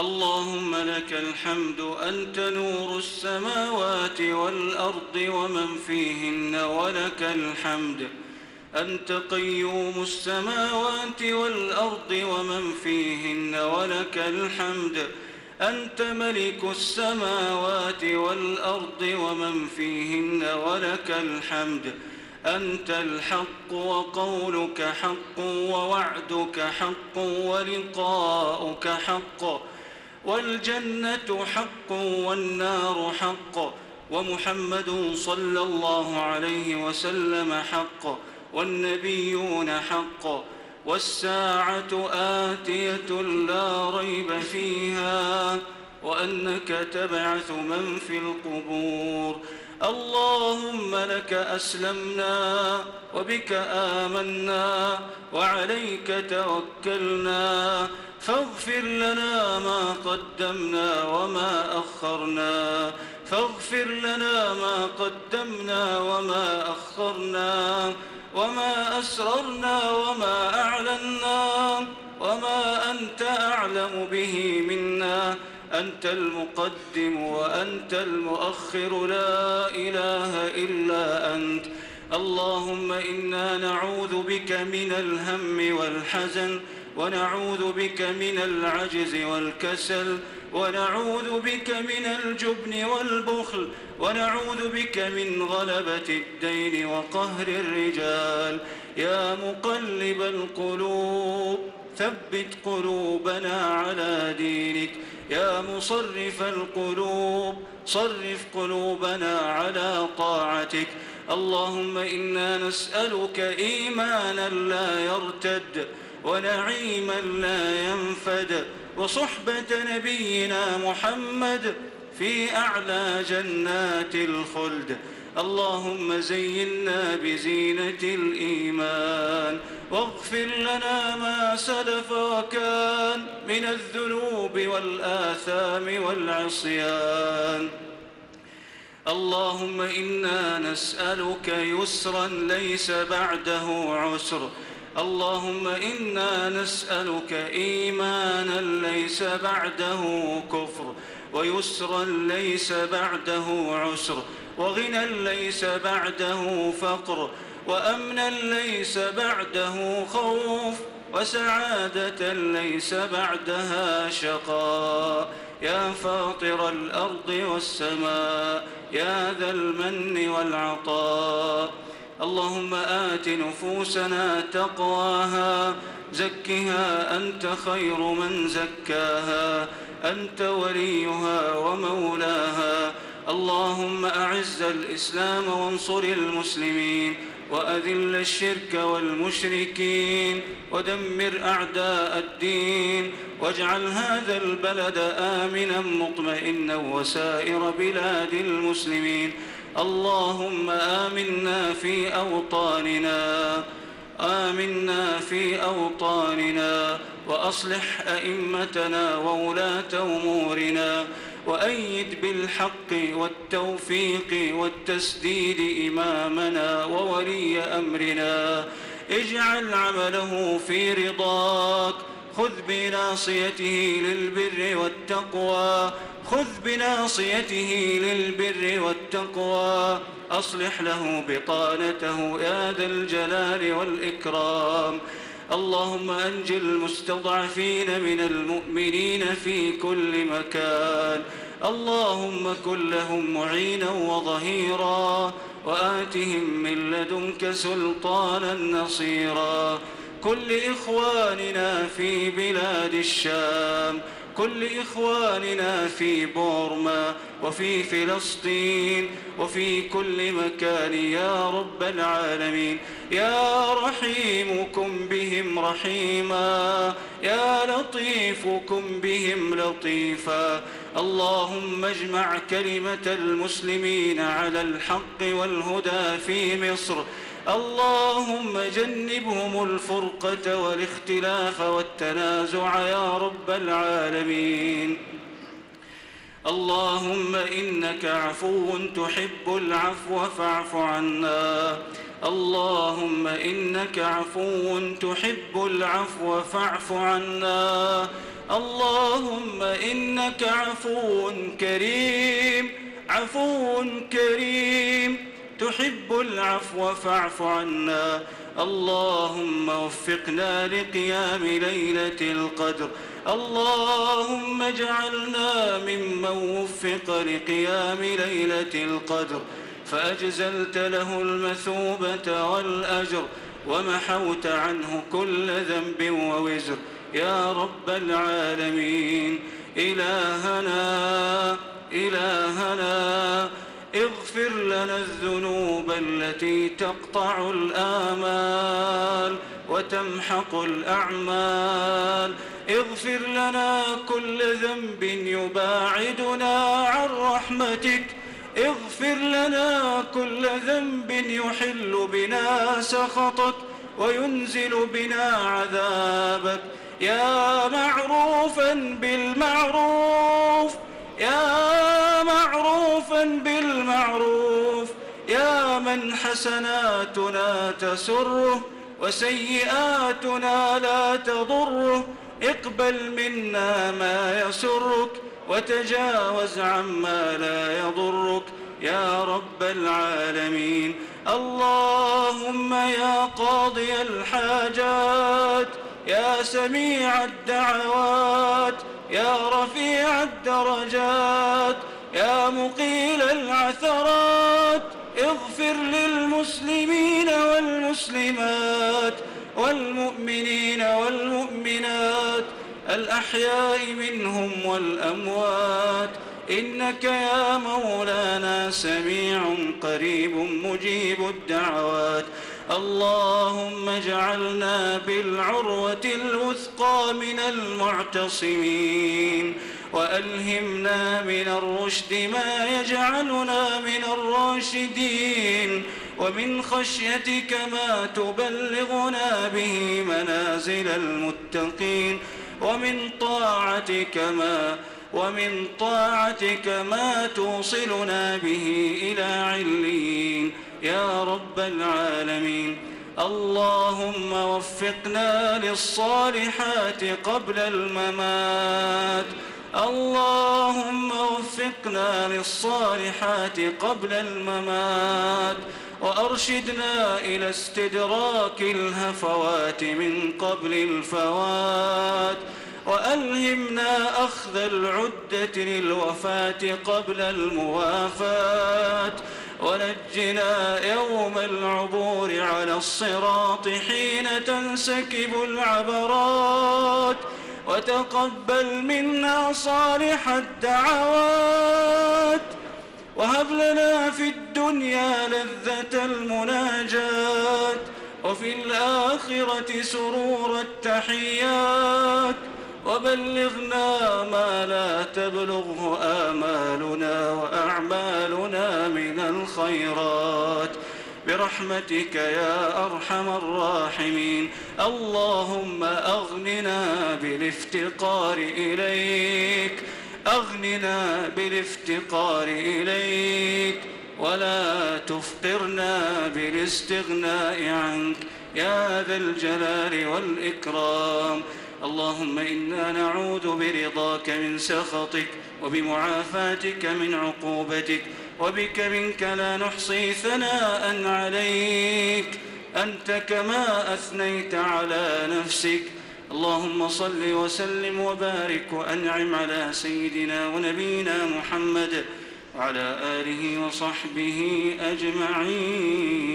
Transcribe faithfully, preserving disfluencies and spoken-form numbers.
اللهم لك الحمد أنت نور السماوات والأرض ومن فيهن، ولك الحمد أنت قيوم السماوات والأرض ومن فيهن، ولك الحمد أنت ملك السماوات والأرض ومن فيهن، ولك الحمد أنت الحق وقولك حق ووعدك حق ولقاؤك حق، والجنة حق والنار حق، ومحمد صلى الله عليه وسلم حق، والنبيون حق، والساعة آتية لا ريب فيها، وأنك تبعث من في القبور. اللهم لك أسلمنا وبك آمنا وعليك توكلنا، فاغفر لنا ما قدمنا وما أخرنا، فاغفر لنا ما قدمنا وما أخرنا، وما أسررنا وما أعلنا، وما أنت أعلم به منا، أنت المقدم وأنت المؤخر، لا إله إلا أنت. اللهم إنا نعوذ بك من الهم والحزن، ونعوذ بك من العجز والكسل، ونعوذ بك من الجبن والبخل، ونعوذ بك من غلبة الدين وقهر الرجال. يا مقلب القلوب ثبت قلوبنا على دينك، يا مصرف القلوب صرف قلوبنا على طاعتك. اللهم إنا نسألك إيمانا لا يرتد، ونعيما لا ينفد، وصحبة نبينا محمد في أعلى جنات الخلد. اللهم زينا بزينة الإيمان، واغفر لنا ما سلف وكان من الذنوب والآثام والعصيان. اللهم إنا نسألك يسرا ليس بعده عسر، اللهم إنا نسألك إيمانا ليس بعده كفر، ويسرا ليس بعده عسر، وغنى ليس بعده فقر، وأمنا ليس بعده خوف، وسعادة ليس بعدها شقاء. يا فاطر الأرض والسماء، يا ذا المن والعطاء، اللهم آت نفوسنا تقواها، زكها أنت خير من زكاها، أنت وليها ومولاها. اللهم أعز الإسلام وانصر المسلمين، وأذل الشرك والمشركين، ودمر أعداء الدين، واجعل هذا البلد آمنا مطمئنا وسائر بلاد المسلمين. اللهم آمنا في أوطاننا، آمنا في أوطاننا، وأصلح أئمتنا وولاة أمورنا، وأيد بالحق والتوفيق والتسديد إمامنا وولي أمرنا، اجعل عمله في رضاك، خذ بناصيته للبر والتقوى، خذ بناصيته للبر والتقوى، أصلح له بطانته يا ذا الجلال والإكرام. اللهم أنج المستضعفين من المؤمنين في كل مكان، اللهم كن لهم معينا وظهيرا، وآتهم من لدنك سلطانا نصيرا. كل إخواننا في بلاد الشام، كل إخواننا في بورما وفي فلسطين وفي كل مكان يا رب العالمين. يا رحيم كن بهم رحيما، يا لطيف كن بهم لطيفا. اللهم اجمع كلمة المسلمين على الحق والهدى في مصر، اللهم جنبهم الفرقة والاختلاف والتنازع يا رب العالمين. اللهم إنك عفو تحب العفو فاعف عنا، اللهم إنك عفو تحب العفو فاعف عنا، اللهم إنك عفو كريم عفو كريم تحب العفو فاعف عنا. اللهم وفقنا لقيام ليلة القدر. اللهم اجعلنا ممن وفق لقيام ليلة القدر فأجزلت له المثوبة والأجر ومحوت عنه كل ذنب ووزر يا رب العالمين. إلهنا إلهنا اغفر لنا الذنوب التي تقطع الآمال وتمحق الأعمال. اغفر لنا كل ذنب يباعدنا عن رحمتك. اغفر لنا كل ذنب يحل بنا سخطك وينزل بنا عذابك. يا معروفا بالمعروف يا معروفا بالمعروف يا من حسناتنا تسره وسيئاتنا لا تضره. اقبل منا ما يسرك وتجاوز عما لا يضرك يا رب العالمين. اللهم يا قاضي الحاجات يا سميع الدعوات يا رفيع الدرجات يا مقيل العثرات اغفر للمسلمين والمسلمات والمؤمنين والمؤمنات الأحياء منهم والأموات إنك يا مولانا سميع قريب مجيب الدعوات. اللهم اجعلنا بالعروة الوثقى من المعتصمين وألهمنا من الرشد ما يجعلنا من الراشدين ومن خشيتك ما تبلغنا به منازل المتقين ومن طاعتك ما ومن طاعتك ما توصلنا به إلى عليين يا رب العالمين. اللهم وفقنا للصالحات قبل الممات. اللهم وفقنا للصالحات قبل الممات وأرشدنا إلى استدراك الهفوات من قبل الفوات وألهمنا أخذ العدة للوفاة قبل الموافاة ونجنا يوم العبور على الصراط حين تنسكب العبرات وتقبل منا صالح الدعوات وهب لنا في الدنيا لذة المناجاة وفي الآخرة سرور التحيات وبلغنا ما لا تبلغه آمالنا وأعمالنا من الخيرات برحمتك يا أرحم الراحمين. اللهم أغننا بالافتقار إليك أغننا بالافتقار إليك ولا تفقرنا بالاستغناء عنك يا ذا الجلال والإكرام. اللهم إنا نعوذ برضاك من سخطك وبمعافاتك من عقوبتك وبك منك لا نحصي ثناء عليك أنت كما أثنيت على نفسك. اللهم صل وسلم وبارك وأنعم على سيدنا ونبينا محمد وعلى آله وصحبه أجمعين.